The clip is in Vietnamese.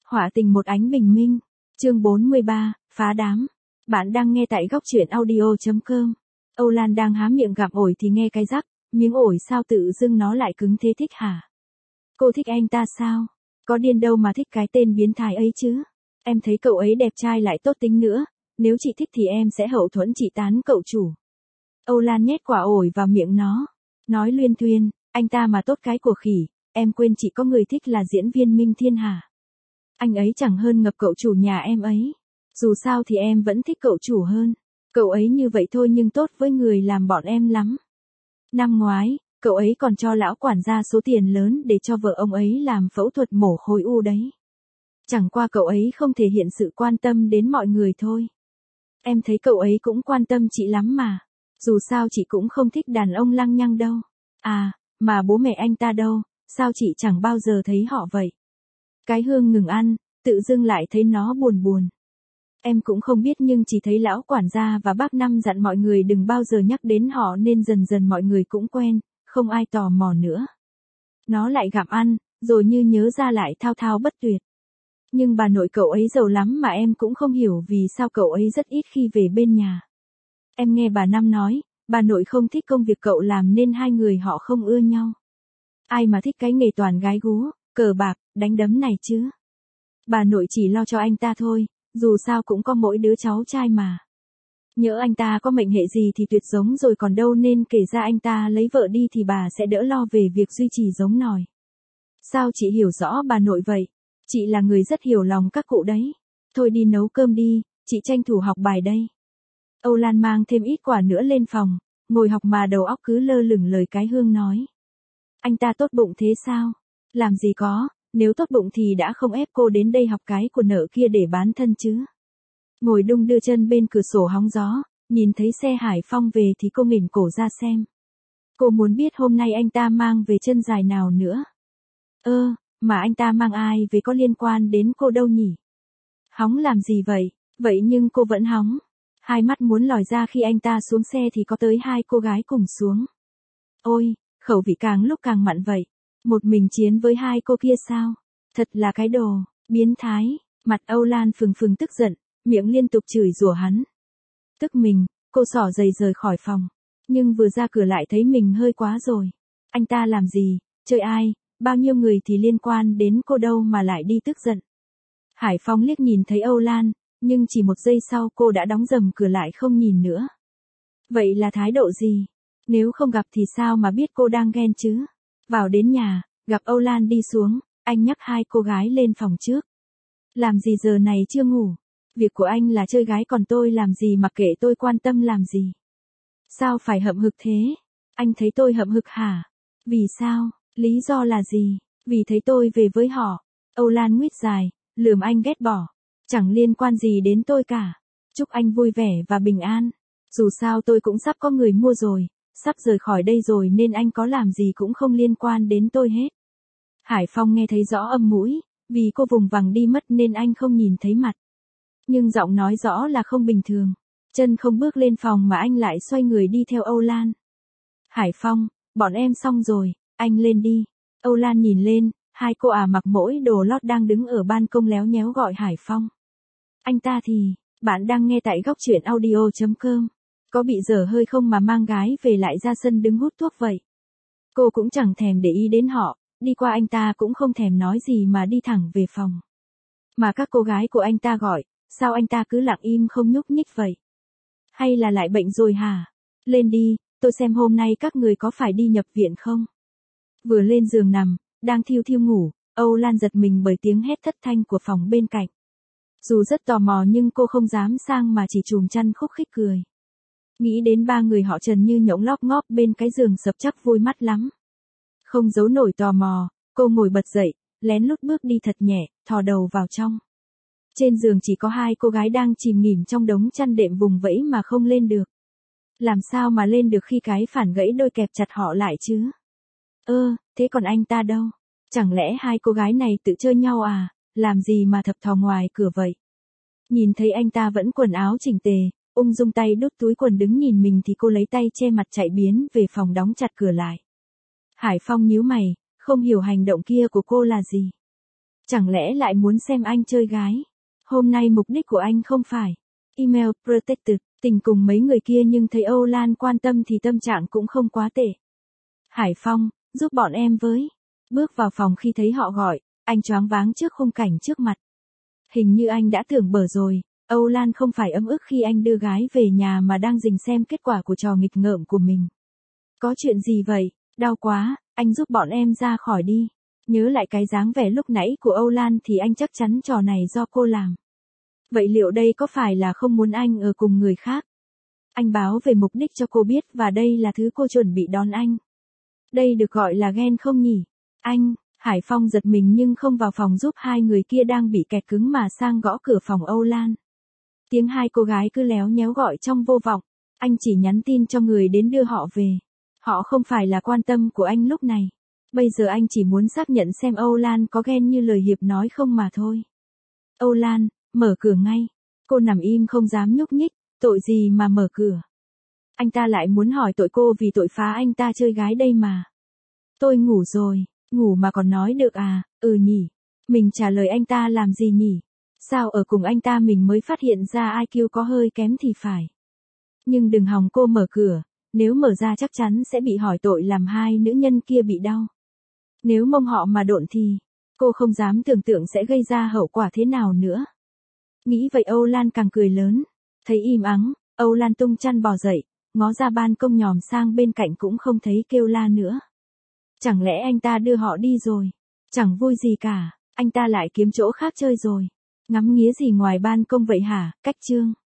Họa tình một ánh bình minh. Chương 43, phá đám. Bạn đang nghe tại góc truyện audio.com. Âu Lan đang há miệng gặm ổi thì nghe cái rắc, miếng ổi sao tự dưng nó lại cứng thế thích hả? Cô thích anh ta sao? Có điên đâu mà thích cái tên biến thái ấy chứ. Em thấy cậu ấy đẹp trai lại tốt tính nữa, nếu chị thích thì em sẽ hậu thuẫn chị tán cậu chủ. Âu Lan nhét quả ổi vào miệng nó, nói luyên thuyên, anh ta mà tốt cái của khỉ, em quên chị có người thích là diễn viên Minh Thiên hả? Anh ấy chẳng hơn ngập cậu chủ nhà em ấy. Dù sao thì em vẫn thích cậu chủ hơn. Cậu ấy như vậy thôi nhưng tốt với người làm bọn em lắm. Năm ngoái, cậu ấy còn cho lão quản gia số tiền lớn để cho vợ ông ấy làm phẫu thuật mổ khối u đấy. Chẳng qua cậu ấy không thể hiện sự quan tâm đến mọi người thôi. Em thấy cậu ấy cũng quan tâm chị lắm mà. Dù sao chị cũng không thích đàn ông lăng nhăng đâu. À, mà bố mẹ anh ta đâu, sao chị chẳng bao giờ thấy họ vậy? Cái Hương ngừng ăn, tự dưng lại thấy nó buồn buồn. Em cũng không biết nhưng chỉ thấy lão quản gia và bác Năm dặn mọi người đừng bao giờ nhắc đến họ nên dần dần mọi người cũng quen, không ai tò mò nữa. Nó lại gặm ăn, rồi như nhớ ra lại thao thao bất tuyệt. Nhưng bà nội cậu ấy giàu lắm mà em cũng không hiểu vì sao cậu ấy rất ít khi về bên nhà. Em nghe bà Năm nói, bà nội không thích công việc cậu làm nên hai người họ không ưa nhau. Ai mà thích cái nghề toàn gái gú, cờ bạc, đánh đấm này chứ. Bà nội chỉ lo cho anh ta thôi, dù sao cũng có mỗi đứa cháu trai mà. Nhỡ anh ta có mệnh hệ gì thì tuyệt giống rồi còn đâu nên kể ra anh ta lấy vợ đi thì bà sẽ đỡ lo về việc duy trì giống nòi. Sao chị hiểu rõ bà nội vậy? Chị là người rất hiểu lòng các cụ đấy. Thôi đi nấu cơm đi, chị tranh thủ học bài đây. Âu Lan mang thêm ít quả nữa lên phòng, ngồi học mà đầu óc cứ lơ lửng lời cái Hương nói. Anh ta tốt bụng thế sao? Làm gì có, nếu tốt bụng thì đã không ép cô đến đây học cái của nợ kia để bán thân chứ. Ngồi đung đưa chân bên cửa sổ hóng gió, nhìn thấy xe Hải Phong về thì cô nghển cổ ra xem. Cô muốn biết hôm nay anh ta mang về chân dài nào nữa. Mà anh ta mang ai về có liên quan đến cô đâu nhỉ? Hóng làm gì vậy? Vậy nhưng cô vẫn hóng. Hai mắt muốn lòi ra khi anh ta xuống xe thì có tới hai cô gái cùng xuống. Ôi, khẩu vị càng lúc càng mặn vậy. Một mình chiến với hai cô kia sao? Thật là cái đồ, biến thái. Mặt Âu Lan phừng phừng tức giận, miệng liên tục chửi rủa hắn. Tức mình, cô xỏ giày rời khỏi phòng. Nhưng vừa ra cửa lại thấy mình hơi quá rồi. Anh ta làm gì, chơi ai, bao nhiêu người thì liên quan đến cô đâu mà lại đi tức giận. Hải Phong liếc nhìn thấy Âu Lan, nhưng chỉ một giây sau cô đã đóng rầm cửa lại không nhìn nữa. Vậy là thái độ gì? Nếu không gặp thì sao mà biết cô đang ghen chứ? Vào đến nhà, gặp Âu Lan đi xuống, anh nhắc hai cô gái lên phòng trước. Làm gì giờ này chưa ngủ? Việc của anh là chơi gái còn tôi làm gì mà kệ tôi quan tâm làm gì? Sao phải hậm hực thế? Anh thấy tôi hậm hực hả? Vì sao? Lý do là gì? Vì thấy tôi về với họ. Âu Lan nguyết dài, lườm anh ghét bỏ. Chẳng liên quan gì đến tôi cả. Chúc anh vui vẻ và bình an. Dù sao tôi cũng sắp có người mua rồi, sắp rời khỏi đây rồi nên anh có làm gì cũng không liên quan đến tôi hết. Hải Phong nghe thấy rõ âm mũi, vì cô vùng vằng đi mất nên anh không nhìn thấy mặt. Nhưng giọng nói rõ là không bình thường. Chân không bước lên phòng mà anh lại xoay người đi theo Âu Lan. Hải Phong, bọn em xong rồi, anh lên đi. Âu Lan nhìn lên, hai cô mặc mỗi đồ lót đang đứng ở ban công léo nhéo gọi Hải Phong. Anh ta thì, bạn đang nghe tại góc truyện audio.com. Có bị dở hơi không mà mang gái về lại ra sân đứng hút thuốc vậy? Cô cũng chẳng thèm để ý đến họ, đi qua anh ta cũng không thèm nói gì mà đi thẳng về phòng. Mà các cô gái của anh ta gọi, sao anh ta cứ lặng im không nhúc nhích vậy? Hay là lại bệnh rồi hả? Lên đi, tôi xem hôm nay các người có phải đi nhập viện không? Vừa lên giường nằm, đang thiêu thiêu ngủ, Âu Lan giật mình bởi tiếng hét thất thanh của phòng bên cạnh. Dù rất tò mò nhưng cô không dám sang mà chỉ chùm chăn khúc khích cười. Nghĩ đến ba người họ Trần như nhỗng lóp ngóp bên cái giường sập chắc vui mắt lắm. Không giấu nổi tò mò, cô ngồi bật dậy, lén lút bước đi thật nhẹ, thò đầu vào trong. Trên giường chỉ có hai cô gái đang chìm nghỉm trong đống chăn đệm vùng vẫy mà không lên được. Làm sao mà lên được khi cái phản gãy đôi kẹp chặt họ lại chứ? Thế còn anh ta đâu? Chẳng lẽ hai cô gái này tự chơi nhau à? Làm gì mà thập thò ngoài cửa vậy? Nhìn thấy anh ta vẫn quần áo chỉnh tề, ung dung tay đút túi quần đứng nhìn mình thì cô lấy tay che mặt chạy biến về phòng đóng chặt cửa lại. Hải Phong nhíu mày, không hiểu hành động kia của cô là gì. Chẳng lẽ lại muốn xem anh chơi gái? Hôm nay mục đích của anh không phải email protected, tình cùng mấy người kia nhưng thấy Âu Lan quan tâm thì tâm trạng cũng không quá tệ. Hải Phong, giúp bọn em với. Bước vào phòng khi thấy họ gọi, anh choáng váng trước khung cảnh trước mặt. Hình như anh đã tưởng bở rồi, Âu Lan không phải ấm ức khi anh đưa gái về nhà mà đang rình xem kết quả của trò nghịch ngợm của mình. Có chuyện gì vậy? Đau quá, anh giúp bọn em ra khỏi đi. Nhớ lại cái dáng vẻ lúc nãy của Âu Lan thì anh chắc chắn trò này do cô làm. Vậy liệu đây có phải là không muốn anh ở cùng người khác? Anh báo về mục đích cho cô biết và đây là thứ cô chuẩn bị đón anh. Đây được gọi là ghen không nhỉ? Anh, Hải Phong giật mình nhưng không vào phòng giúp hai người kia đang bị kẹt cứng mà sang gõ cửa phòng Âu Lan. Tiếng hai cô gái cứ léo nhéo gọi trong vô vọng, anh chỉ nhắn tin cho người đến đưa họ về. Họ không phải là quan tâm của anh lúc này. Bây giờ anh chỉ muốn xác nhận xem Âu Lan có ghen như lời Hiệp nói không mà thôi. Âu Lan, mở cửa ngay. Cô nằm im không dám nhúc nhích, tội gì mà mở cửa. Anh ta lại muốn hỏi tội cô vì tội phá anh ta chơi gái đây mà. Tôi ngủ rồi, ngủ mà còn nói được à, nhỉ. Mình trả lời anh ta làm gì nhỉ? Sao ở cùng anh ta mình mới phát hiện ra IQ có hơi kém thì phải. Nhưng đừng hòng cô mở cửa, nếu mở ra chắc chắn sẽ bị hỏi tội làm hai nữ nhân kia bị đau. Nếu mông họ mà độn thì, cô không dám tưởng tượng sẽ gây ra hậu quả thế nào nữa. Nghĩ vậy Âu Lan càng cười lớn. Thấy im ắng, Âu Lan tung chăn bò dậy, ngó ra ban công nhòm sang bên cạnh cũng không thấy kêu la nữa. Chẳng lẽ anh ta đưa họ đi rồi? Chẳng vui gì cả, anh ta lại kiếm chỗ khác chơi rồi. Ngắm nghía gì ngoài ban công vậy hả, Cách Trương?